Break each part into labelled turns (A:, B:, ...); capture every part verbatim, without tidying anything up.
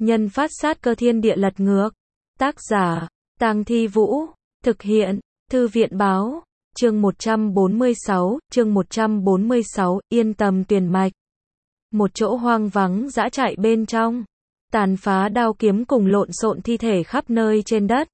A: Nhân phát sát cơ thiên địa lật ngược. Tác giả, Tang Thi Vũ. Thực hiện, Thư viện báo. Chương một trăm bốn mươi sáu, chương một trăm bốn mươi sáu, yên tâm tuyển mạch. Một chỗ hoang vắng dã trại bên trong. Tàn phá đao kiếm cùng lộn xộn thi thể khắp nơi trên đất.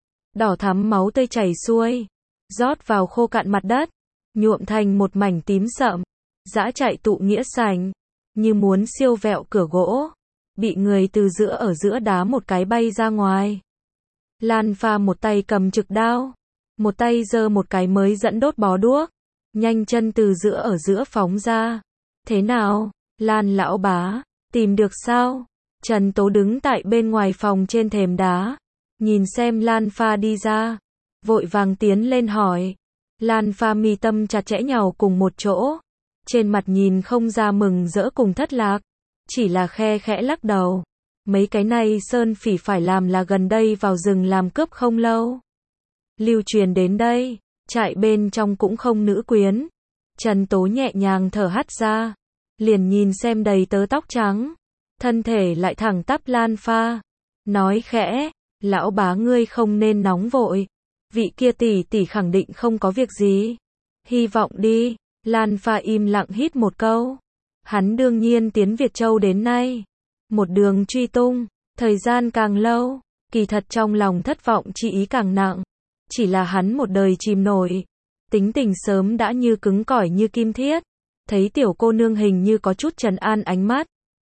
A: Đỏ thắm máu tươi chảy xuôi. Rót vào khô cạn mặt đất. Nhuộm thành một mảnh tím sậm. Dã trại tụ nghĩa sành. Như muốn siêu vẹo cửa gỗ. Bị người từ giữa ở giữa đá một cái bay ra ngoài. Lan Pha một tay cầm trực đao. Một tay giơ một cái mới dẫn đốt bó đuốc. Nhanh chân từ giữa ở giữa phóng ra. Thế nào, Lan lão bá, tìm được sao? Trần Tố đứng tại bên ngoài phòng trên thềm đá. Nhìn xem Lan Pha đi ra. Vội vàng tiến lên hỏi. Lan Pha mi tâm chặt chẽ nhàu cùng một chỗ. Trên mặt nhìn không ra mừng rỡ cùng thất lạc. Chỉ là khe khẽ lắc đầu. Mấy cái này Sơn Phỉ phải làm là gần đây vào rừng làm cướp không lâu. Lưu truyền đến đây, trại bên trong cũng không nữ quyến. Trần Tố nhẹ nhàng thở hắt ra. Liền nhìn xem đầy tớ tóc trắng. Thân thể lại thẳng tắp Lan Pha. Nói khẽ, lão bá ngươi không nên nóng vội. Vị kia tỷ tỷ khẳng định không có việc gì. Hy vọng đi. Lan Pha im lặng hít một câu. Hắn đương nhiên tiến Việt Châu đến nay. Một đường truy tung, thời gian càng lâu, kỳ thật trong lòng thất vọng chi ý càng nặng. Chỉ là hắn một đời chìm nổi. Tính tình sớm đã như cứng cỏi như kim thiết. Thấy tiểu cô nương hình như có chút trấn an ánh mắt.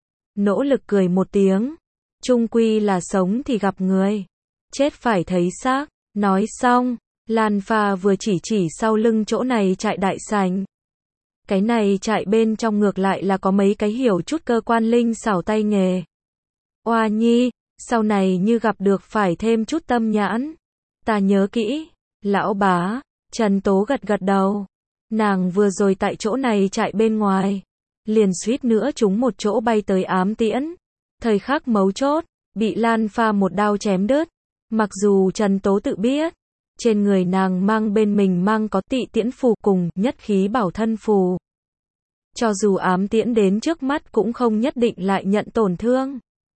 A: Nỗ lực cười một tiếng. Chung quy là sống thì gặp người. Chết phải thấy xác. Nói xong, Lan Pha vừa chỉ chỉ sau lưng chỗ này trại đại sành. Cái này trại bên trong ngược lại là có mấy cái hiểu chút cơ quan linh xảo tay nghề. Oa nhi, sau này như gặp được phải thêm chút tâm nhãn. Ta nhớ kỹ. Lão bá, Trần Tố gật gật đầu. Nàng vừa rồi tại chỗ này trại bên ngoài. Liền suýt nữa trúng một chỗ bay tới ám tiễn. Thời khắc mấu chốt, bị Lan Pha một đao chém đứt. Mặc dù Trần Tố tự biết. Trên người nàng mang bên mình mang có tị tiễn phù cùng nhất khí bảo thân phù. Cho dù ám tiễn đến trước mắt cũng không nhất định lại nhận tổn thương.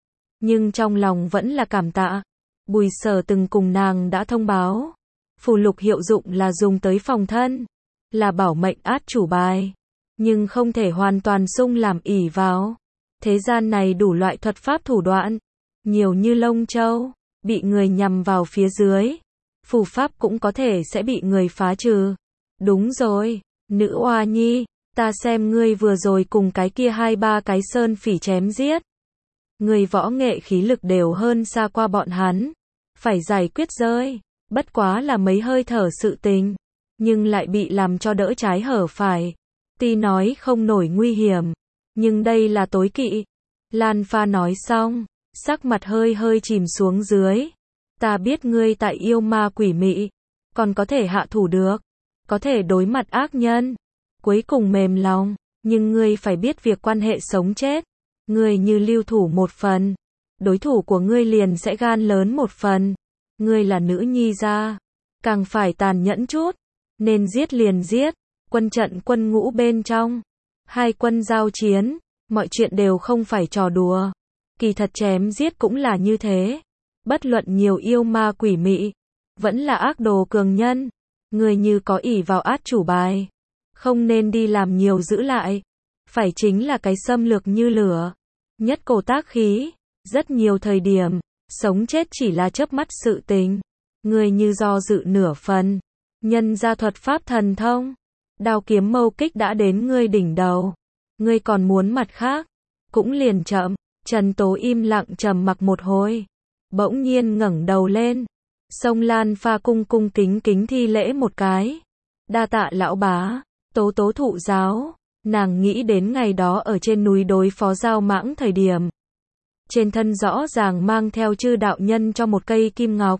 A: Nhưng trong lòng vẫn là cảm tạ. Bùi Sở từng cùng nàng đã thông báo. Phù lục hiệu dụng là dùng tới phòng thân. Là bảo mệnh át chủ bài. Nhưng không thể hoàn toàn sung làm ỷ vào. Thế gian này đủ loại thuật pháp thủ đoạn. Nhiều như lông châu. Bị người nhằm vào phía dưới. Phù pháp cũng có thể sẽ bị người phá trừ. Đúng rồi, nữ oa nhi, ta xem ngươi vừa rồi cùng cái kia hai ba cái Sơn Phỉ chém giết. Người võ nghệ khí lực đều hơn xa qua bọn hắn. Phải giải quyết rơi, bất quá là mấy hơi thở sự tình. Nhưng lại bị làm cho đỡ trái hở phải. Tuy nói không nổi nguy hiểm, nhưng đây là tối kỵ. Lan Pha nói xong, sắc mặt hơi hơi chìm xuống dưới. Ta biết ngươi tại yêu ma quỷ mị, còn có thể hạ thủ được, có thể đối mặt ác nhân, cuối cùng mềm lòng, nhưng ngươi phải biết việc quan hệ sống chết, ngươi như lưu thủ một phần, đối thủ của ngươi liền sẽ gan lớn một phần, ngươi là nữ nhi gia, càng phải tàn nhẫn chút, nên giết liền giết, quân trận quân ngũ bên trong, hai quân giao chiến, mọi chuyện đều không phải trò đùa, kỳ thật chém giết cũng là như thế. Bất luận nhiều yêu ma quỷ mị, vẫn là ác đồ cường nhân, người như có ỷ vào át chủ bài, không nên đi làm nhiều giữ lại, phải chính là cái xâm lược như lửa, nhất cổ tác khí, rất nhiều thời điểm, sống chết chỉ là chớp mắt sự tình, người như do dự nửa phần, nhân ra thuật pháp thần thông, đao kiếm mâu kích đã đến ngươi đỉnh đầu, ngươi còn muốn mặt khác, cũng liền chậm. Trần Tố im lặng trầm mặc một hồi. Bỗng nhiên ngẩng đầu lên. Sông Lan Pha cung cung kính kính thi lễ một cái. Đa tạ lão bá. Tố tố thụ giáo. Nàng nghĩ đến ngày đó ở trên núi đối phó Giao Mãng thời điểm. Trên thân rõ ràng mang theo chư đạo nhân cho một cây kim ngọc.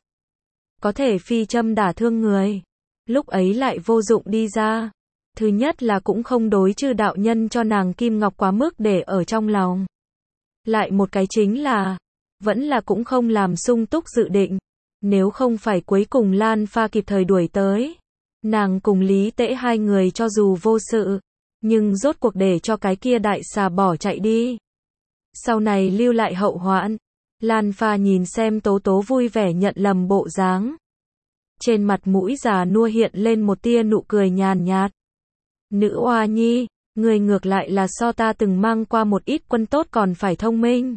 A: Có thể phi châm đả thương người. Lúc ấy lại vô dụng đi ra. Thứ nhất là cũng không đối chư đạo nhân cho nàng kim ngọc quá mức để ở trong lòng. Lại một cái chính là vẫn là cũng không làm sung túc dự định. Nếu không phải cuối cùng Lan Pha kịp thời đuổi tới. Nàng cùng Lý Tễ hai người cho dù vô sự. Nhưng rốt cuộc để cho cái kia đại xà bỏ chạy đi. Sau này lưu lại hậu hoạn. Lan Pha nhìn xem Tố Tố vui vẻ nhận lầm bộ dáng. Trên mặt mũi già nua hiện lên một tia nụ cười nhàn nhạt. Nữ oa nhi, người ngược lại là so ta từng mang qua một ít quân tốt còn phải thông minh.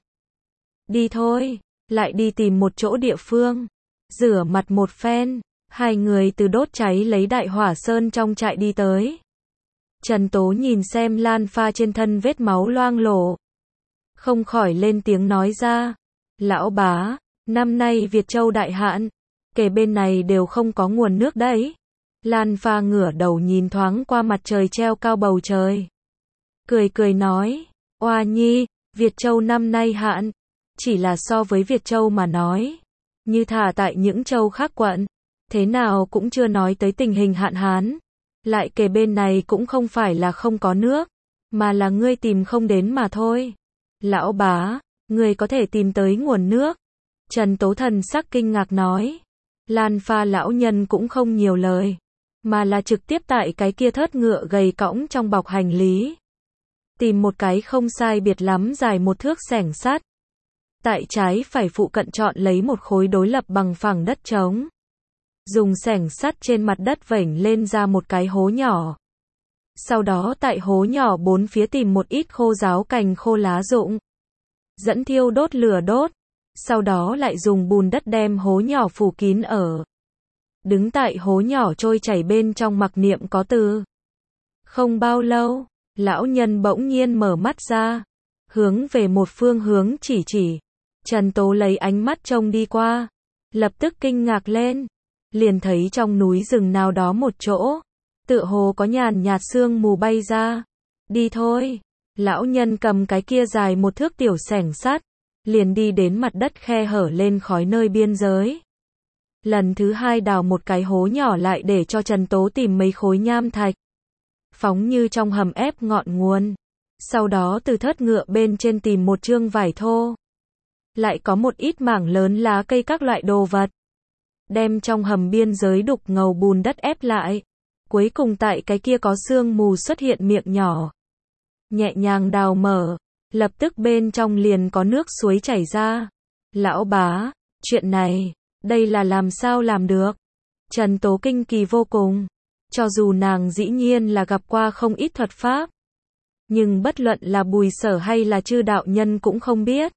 A: Đi thôi, lại đi tìm một chỗ địa phương. Rửa mặt một phen, hai người từ đốt cháy lấy đại hỏa sơn trong trại đi tới. Trần Tố nhìn xem Lan Pha trên thân vết máu loang lổ. Không khỏi lên tiếng nói ra. Lão bá, năm nay Việt Châu đại hạn, kể bên này đều không có nguồn nước đấy. Lan Pha ngửa đầu nhìn thoáng qua mặt trời treo cao bầu trời. Cười cười nói, oa nhi, Việt Châu năm nay hạn, chỉ là so với Việt Châu mà nói. Như thả tại những châu khác quận, thế nào cũng chưa nói tới tình hình hạn hán. Lại kể bên này cũng không phải là không có nước, mà là ngươi tìm không đến mà thôi. Lão bá, ngươi có thể tìm tới nguồn nước. Trần Tố thần sắc kinh ngạc nói. Lan Pha lão nhân cũng không nhiều lời, mà là trực tiếp tại cái kia thớt ngựa gầy cõng trong bọc hành lý. Tìm một cái không sai biệt lắm dài một thước xẻng sắt. Tại trái phải phụ cận chọn lấy một khối đối lập bằng phẳng đất trống. Dùng xẻng sắt trên mặt đất vểnh lên ra một cái hố nhỏ. Sau đó tại hố nhỏ bốn phía tìm một ít khô ráo cành khô lá rụng. Dẫn thiêu đốt lửa đốt. Sau đó lại dùng bùn đất đem hố nhỏ phủ kín ở. Đứng tại hố nhỏ trôi chảy bên trong mặc niệm có từ. Không bao lâu, lão nhân bỗng nhiên mở mắt ra. Hướng về một phương hướng chỉ chỉ. Trần Tố lấy ánh mắt trông đi qua. Lập tức kinh ngạc lên. Liền thấy trong núi rừng nào đó một chỗ. Tựa hồ có nhàn nhạt sương mù bay ra. Đi thôi. Lão nhân cầm cái kia dài một thước tiểu xẻng sắt. Liền đi đến mặt đất khe hở lên khói nơi biên giới. Lần thứ hai đào một cái hố nhỏ lại để cho Trần Tố tìm mấy khối nham thạch. Phóng như trong hầm ép ngọn nguồn. Sau đó từ thớt ngựa bên trên tìm một chương vải thô. Lại có một ít mảng lớn lá cây các loại đồ vật. Đem trong hầm biên giới đục ngầu bùn đất ép lại. Cuối cùng tại cái kia có sương mù xuất hiện miệng nhỏ. Nhẹ nhàng đào mở. Lập tức bên trong liền có nước suối chảy ra. Lão bá, chuyện này, đây là làm sao làm được? Trần Tố kinh kỳ vô cùng. Cho dù nàng dĩ nhiên là gặp qua không ít thuật pháp. Nhưng bất luận là Bùi Sở hay là Chư đạo nhân cũng không biết.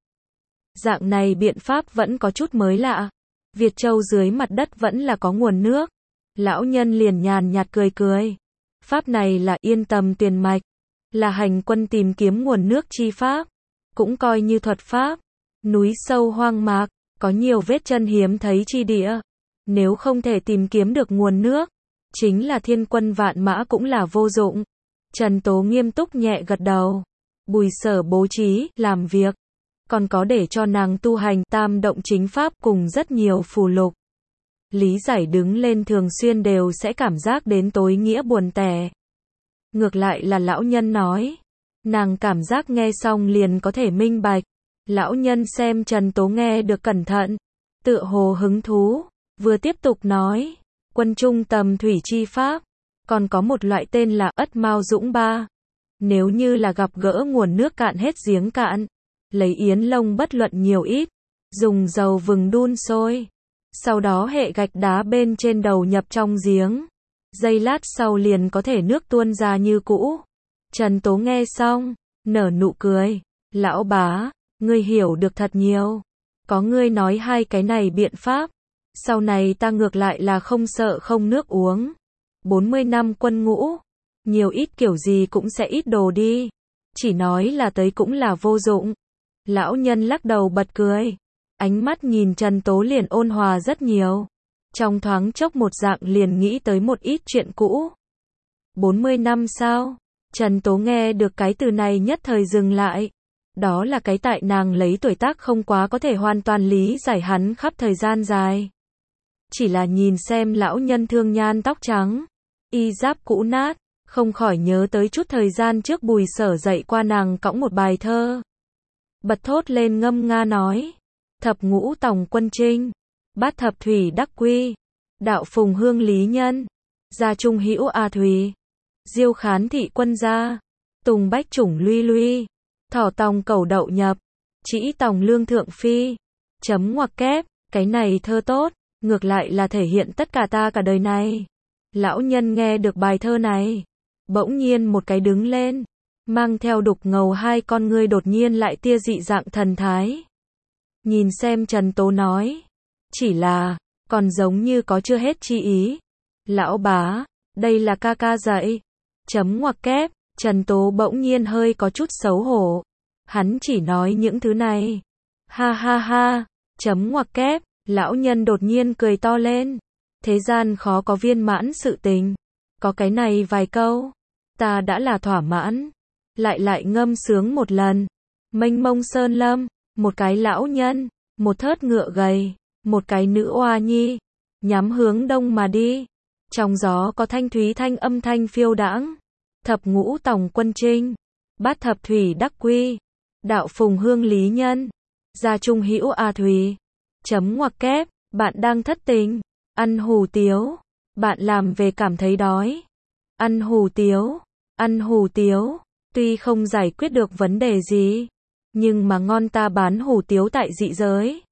A: Dạng này biện pháp vẫn có chút mới lạ. Việt Châu dưới mặt đất vẫn là có nguồn nước. Lão nhân liền nhàn nhạt cười cười. Pháp này là yên tâm tuyền mạch. Là hành quân tìm kiếm nguồn nước chi pháp. Cũng coi như thuật pháp. Núi sâu hoang mạc, có nhiều vết chân hiếm thấy chi địa. Nếu không thể tìm kiếm được nguồn nước, chính là thiên quân vạn mã cũng là vô dụng. Trần Tố nghiêm túc nhẹ gật đầu. Bùi Sở bố trí, làm việc. Còn có để cho nàng tu hành tam động chính pháp cùng rất nhiều phù lục. Lý giải đứng lên thường xuyên đều sẽ cảm giác đến tối nghĩa buồn tẻ. Ngược lại là lão nhân nói. Nàng cảm giác nghe xong liền có thể minh bạch. Lão nhân xem Trần Tố nghe được cẩn thận. Tựa hồ hứng thú. Vừa tiếp tục nói. Quân trung tầm thủy chi pháp. Còn có một loại tên là ất mao dũng ba. Nếu như là gặp gỡ nguồn nước cạn hết giếng cạn. Lấy yến lông bất luận nhiều ít. Dùng dầu vừng đun sôi. Sau đó hệ gạch đá bên trên đầu nhập trong giếng. Giây lát sau liền có thể nước tuôn ra như cũ. Trần Tố nghe xong, nở nụ cười. Lão bá, ngươi hiểu được thật nhiều. Có ngươi nói hai cái này biện pháp. Sau này ta ngược lại là không sợ không nước uống. bốn mươi năm quân ngũ. Nhiều ít kiểu gì cũng sẽ ít đồ đi. Chỉ nói là tới cũng là vô dụng. Lão nhân lắc đầu bật cười. Ánh mắt nhìn Trần Tố liền ôn hòa rất nhiều. Trong thoáng chốc một dạng liền nghĩ tới một ít chuyện cũ. bốn mươi năm sao? Trần Tố nghe được cái từ này nhất thời dừng lại. Đó là cái tại nàng lấy tuổi tác không quá có thể hoàn toàn lý giải hắn khắp thời gian dài. Chỉ là nhìn xem lão nhân thương nhan tóc trắng, y giáp cũ nát, không khỏi nhớ tới chút thời gian trước Bùi Sở dạy qua nàng cõng một bài thơ. Bật thốt lên ngâm nga nói. Thập ngũ tòng quân trinh. Bát thập thủy đắc quy. Đạo phùng hương lý nhân. Gia trung hữu a thủy. Diêu khán thị quân gia. Tùng bách chủng luy luy. Thỏ tòng cẩu đậu nhập. Trĩ tòng lương thượng phi. Chấm ngoặc kép, cái này thơ tốt, ngược lại là thể hiện tất cả ta cả đời này. Lão nhân nghe được bài thơ này, bỗng nhiên một cái đứng lên, mang theo đục ngầu hai con ngươi đột nhiên lại tia dị dạng thần thái. Nhìn xem Trần Tố nói, chỉ là, còn giống như có chưa hết chi ý. Lão bá, đây là ca ca dạy. Chấm ngoặc kép, Trần Tố bỗng nhiên hơi có chút xấu hổ. Hắn chỉ nói những thứ này. Ha ha ha, chấm ngoặc kép, lão nhân đột nhiên cười to lên. Thế gian khó có viên mãn sự tình. Có cái này vài câu, ta đã là thỏa mãn. Lại lại ngâm sướng một lần. Mênh mông sơn lâm, một cái lão nhân, một thớt ngựa gầy, một cái nữ oa nhi, nhắm hướng đông mà đi. Trong gió có thanh thúy thanh âm thanh phiêu đãng. Thập ngũ tòng quân trinh, bát thập thủy đắc quy, đạo phùng hương lý nhân, gia trung hữu a thủy. Chấm ngoặc kép, bạn đang thất tình, ăn hủ tiếu, bạn làm về cảm thấy đói. Ăn hủ tiếu, ăn hủ tiếu, tuy không giải quyết được vấn đề gì, nhưng mà ngon ta bán hủ tiếu tại dị giới.